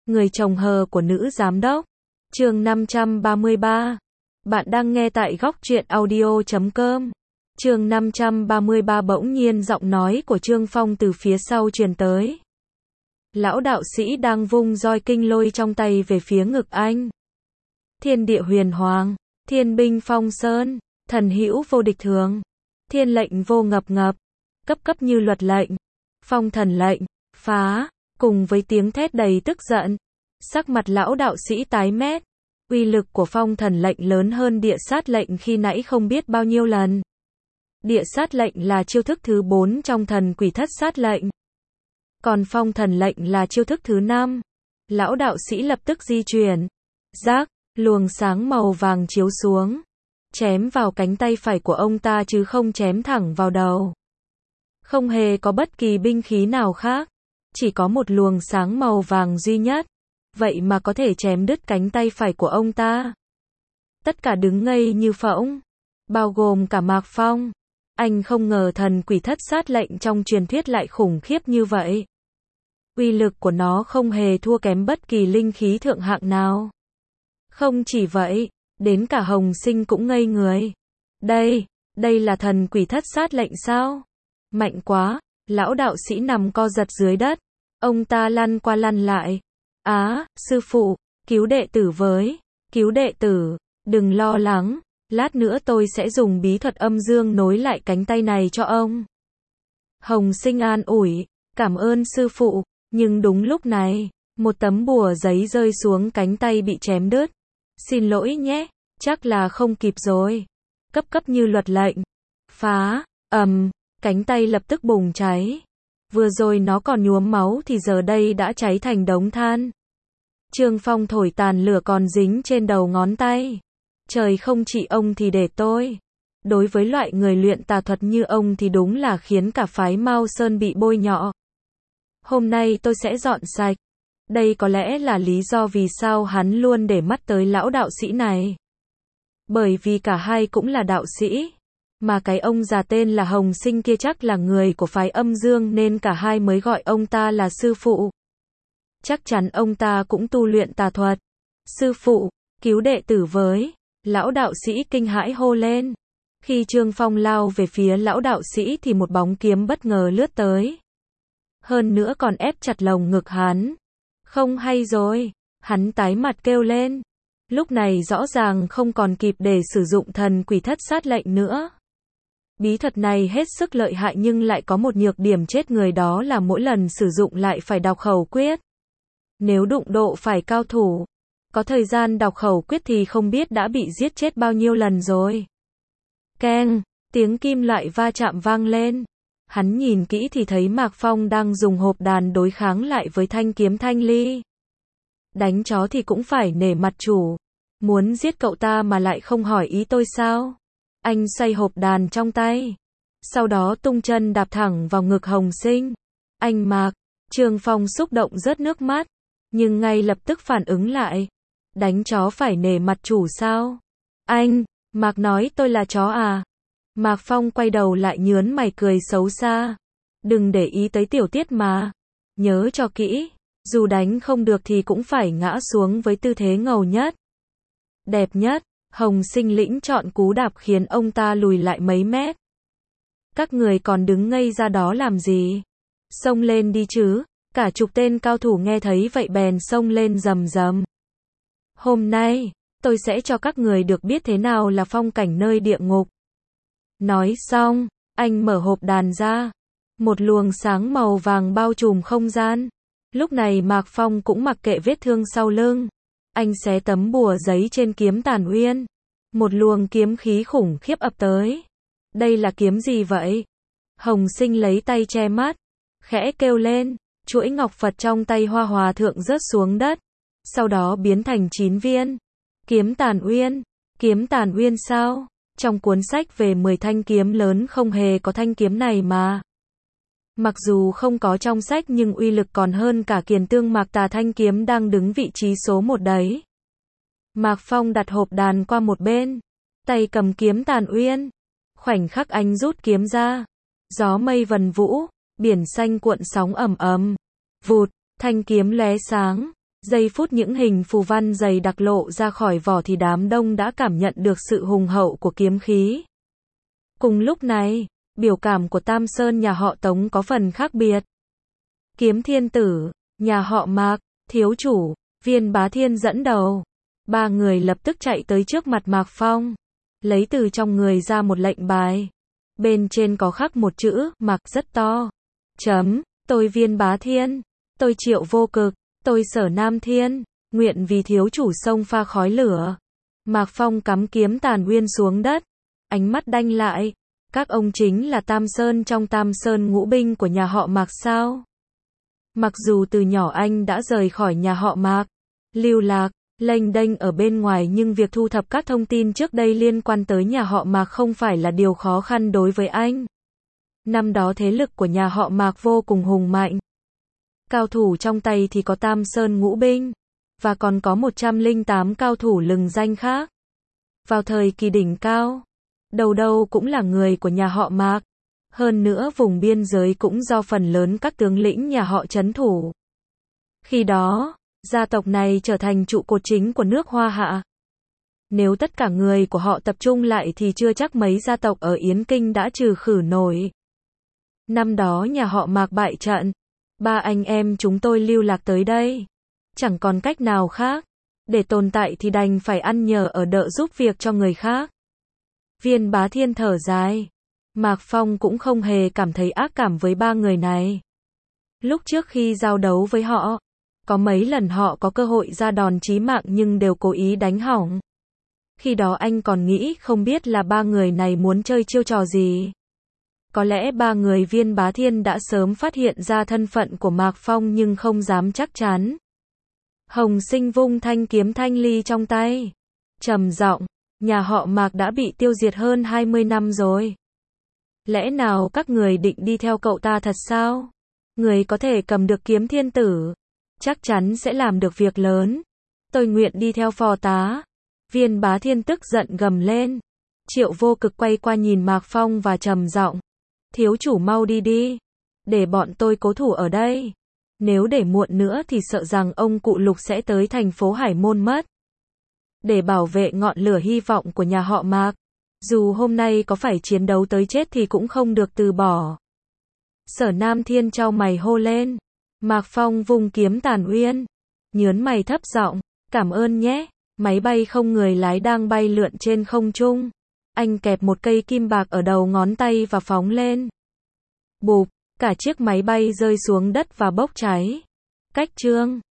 Người chồng hờ của nữ giám đốc. Chương 533. Bạn đang nghe tại góc truyện audio.com. Chương 533. Bỗng nhiên giọng nói của Trương Phong từ phía sau truyền tới. Lão đạo sĩ đang vung roi kinh lôi trong tay về phía ngực anh. Thiên địa huyền hoàng, thiên binh phong sơn, thần hữu vô địch thường, thiên lệnh vô ngập ngập, cấp cấp như luật lệnh, phong thần lệnh, phá, cùng với tiếng thét đầy tức giận. Sắc mặt lão đạo sĩ tái mét, uy lực của phong thần lệnh lớn hơn địa sát lệnh khi nãy không biết bao nhiêu lần. Địa sát lệnh là chiêu thức thứ 4 trong thần quỷ thất sát lệnh. Còn phong thần lệnh là chiêu thức thứ 5. Lão đạo sĩ lập tức di chuyển. Rác, luồng sáng màu vàng chiếu xuống. Chém vào cánh tay phải của ông ta chứ không chém thẳng vào đầu. Không hề có bất kỳ binh khí nào khác. Chỉ có một luồng sáng màu vàng duy nhất. Vậy mà có thể chém đứt cánh tay phải của ông ta. Tất cả đứng ngây như phỗng. Bao gồm cả Mạc Phong. Anh không ngờ thần quỷ thất sát lệnh trong truyền thuyết lại khủng khiếp như vậy. Uy lực của nó không hề thua kém bất kỳ linh khí thượng hạng nào. Không chỉ vậy, đến cả Hồng Sinh cũng ngây người. Đây là thần quỷ thất sát lệnh sao? Mạnh quá, lão đạo sĩ nằm co giật dưới đất. Ông ta lăn qua lăn lại. Sư phụ, cứu đệ tử với. Cứu đệ tử, đừng lo lắng. Lát nữa tôi sẽ dùng bí thuật âm dương nối lại cánh tay này cho ông. Hồng Sinh an ủi, cảm ơn sư phụ. Nhưng đúng lúc này, một tấm bùa giấy rơi xuống cánh tay bị chém đứt. Xin lỗi nhé, chắc là không kịp rồi. Cấp cấp như luật lệnh. Phá, cánh tay lập tức bùng cháy. Vừa rồi nó còn nhuốm máu thì giờ đây đã cháy thành đống than. Trương Phong thổi tàn lửa còn dính trên đầu ngón tay. Trời không trị ông thì để tôi. Đối với loại người luyện tà thuật như ông thì đúng là khiến cả phái Mao Sơn bị bôi nhọ. Hôm nay tôi sẽ dọn sạch. Đây có lẽ là lý do vì sao hắn luôn để mắt tới lão đạo sĩ này. Bởi vì cả hai cũng là đạo sĩ. Mà cái ông già tên là Hồng Sinh kia chắc là người của phái âm dương nên cả hai mới gọi ông ta là sư phụ. Chắc chắn ông ta cũng tu luyện tà thuật. Sư phụ, cứu đệ tử với. Lão đạo sĩ kinh hãi hô lên. Khi Trương Phong lao về phía lão đạo sĩ thì một bóng kiếm bất ngờ lướt tới. Hơn nữa còn ép chặt lồng ngực hắn. Không hay rồi, hắn tái mặt kêu lên. Lúc này rõ ràng không còn kịp để sử dụng thần quỷ thất sát lệnh nữa. Bí thuật này hết sức lợi hại nhưng lại có một nhược điểm chết người, đó là mỗi lần sử dụng lại phải đọc khẩu quyết. Nếu đụng độ phải cao thủ, có thời gian đọc khẩu quyết thì không biết đã bị giết chết bao nhiêu lần rồi. Keng, tiếng kim loại va chạm vang lên. Hắn nhìn kỹ thì thấy Mạc Phong đang dùng hộp đàn đối kháng lại với thanh kiếm thanh ly. Đánh chó thì cũng phải nể mặt chủ. Muốn giết cậu ta mà lại không hỏi ý tôi sao? Anh xoay hộp đàn trong tay. Sau đó tung chân đạp thẳng vào ngực Hồng Sinh. Anh Mạc, Trương Phong xúc động rớt nước mắt. Nhưng ngay lập tức phản ứng lại. Đánh chó phải nể mặt chủ sao? Anh, Mạc nói tôi là chó à? Mạc Phong quay đầu lại nhớn mày cười xấu xa. Đừng để ý tới tiểu tiết mà. Nhớ cho kỹ, dù đánh không được thì cũng phải ngã xuống với tư thế ngầu nhất. Đẹp nhất. Hồng Sinh lĩnh chọn cú đạp khiến ông ta lùi lại mấy mét. Các người còn đứng ngây ra đó làm gì? Xông lên đi chứ. Cả chục tên cao thủ nghe thấy vậy bèn xông lên rầm rầm. Hôm nay, tôi sẽ cho các người được biết thế nào là phong cảnh nơi địa ngục. Nói xong, anh mở hộp đàn ra. Một luồng sáng màu vàng bao trùm không gian. Lúc này Mạc Phong cũng mặc kệ vết thương sau lưng. Anh xé tấm bùa giấy trên kiếm Tàn Uyên. Một luồng kiếm khí khủng khiếp ập tới. Đây là kiếm gì vậy? Hồng Sinh lấy tay che mắt. Khẽ kêu lên. Chuỗi ngọc Phật trong tay Hoa Hòa Thượng rớt xuống đất. Sau đó biến thành 9 viên. Kiếm Tàn Uyên. Kiếm Tàn Uyên sao? Trong cuốn sách về 10 thanh kiếm lớn không hề có thanh kiếm này mà. Mặc dù không có trong sách nhưng uy lực còn hơn cả Kiền Tương Mạc Tà thanh kiếm đang đứng vị trí số 1 đấy. Mạc Phong đặt hộp đàn qua một bên. Tay cầm kiếm Tàn Uyên. Khoảnh khắc anh rút kiếm ra. Gió mây vần vũ. Biển xanh cuộn sóng ầm ầm. Vụt, thanh kiếm lóe sáng. Giây phút những hình phù văn dày đặc lộ ra khỏi vỏ thì đám đông đã cảm nhận được sự hùng hậu của kiếm khí. Cùng lúc này, biểu cảm của Tam Sơn nhà họ Tống có phần khác biệt. Kiếm Thiên Tử, nhà họ Mạc, thiếu chủ, Viên Bá Thiên dẫn đầu. Ba người lập tức chạy tới trước mặt Mạc Phong, lấy từ trong người ra một lệnh bài. Bên trên có khắc một chữ Mạc rất to. Tôi Viên Bá Thiên, tôi Triệu Vô Cực, tôi Sở Nam Thiên, nguyện vì thiếu chủ xông pha khói lửa. Mạc Phong cắm kiếm Tàn Uyên xuống đất, ánh mắt đanh lại. Các ông chính là Tam Sơn trong Tam Sơn ngũ binh của nhà họ Mạc sao? Mặc dù từ nhỏ anh đã rời khỏi nhà họ Mạc, lưu lạc, lênh đênh ở bên ngoài, nhưng việc thu thập các thông tin trước đây liên quan tới nhà họ Mạc không phải là điều khó khăn đối với anh. Năm đó thế lực của nhà họ Mạc vô cùng hùng mạnh. Cao thủ trong tay thì có Tam Sơn ngũ binh, và còn có 108 cao thủ lừng danh khác. Vào thời kỳ đỉnh cao, đầu đâu cũng là người của nhà họ Mạc. Hơn nữa vùng biên giới cũng do phần lớn các tướng lĩnh nhà họ trấn thủ. Khi đó, gia tộc này trở thành trụ cột chính của nước Hoa Hạ. Nếu tất cả người của họ tập trung lại thì chưa chắc mấy gia tộc ở Yến Kinh đã trừ khử nổi. Năm đó nhà họ Mạc bại trận, ba anh em chúng tôi lưu lạc tới đây. Chẳng còn cách nào khác, để tồn tại thì đành phải ăn nhờ ở đợ giúp việc cho người khác. Viên Bá Thiên thở dài. Mạc Phong cũng không hề cảm thấy ác cảm với ba người này. Lúc trước khi giao đấu với họ, có mấy lần họ có cơ hội ra đòn chí mạng nhưng đều cố ý đánh hỏng. Khi đó anh còn nghĩ không biết là ba người này muốn chơi chiêu trò gì. Có lẽ ba người Viên Bá Thiên đã sớm phát hiện ra thân phận của Mạc Phong nhưng không dám chắc chắn. Hồng Sinh vung thanh kiếm thanh ly trong tay, trầm giọng, nhà họ Mạc đã bị tiêu diệt hơn 20 năm rồi. Lẽ nào các người định đi theo cậu ta thật sao? Người có thể cầm được kiếm thiên tử, chắc chắn sẽ làm được việc lớn. Tôi nguyện đi theo phò tá. Viên Bá Thiên tức giận gầm lên. Triệu Vô Cực quay qua nhìn Mạc Phong và trầm giọng, thiếu chủ mau đi đi, để bọn tôi cố thủ ở đây. Nếu để muộn nữa thì sợ rằng ông cụ Lục sẽ tới thành phố Hải Môn mất. Để bảo vệ ngọn lửa hy vọng của nhà họ Mạc, dù hôm nay có phải chiến đấu tới chết thì cũng không được từ bỏ. Sở Nam Thiên chau mày hô lên. Mạc Phong vung kiếm Tàn Uyên, nhớn mày thấp giọng, cảm ơn nhé. Máy bay không người lái đang bay lượn trên không trung. Anh kẹp một cây kim bạc ở đầu ngón tay và phóng lên. Bụp, cả chiếc máy bay rơi xuống đất và bốc cháy. Cách chương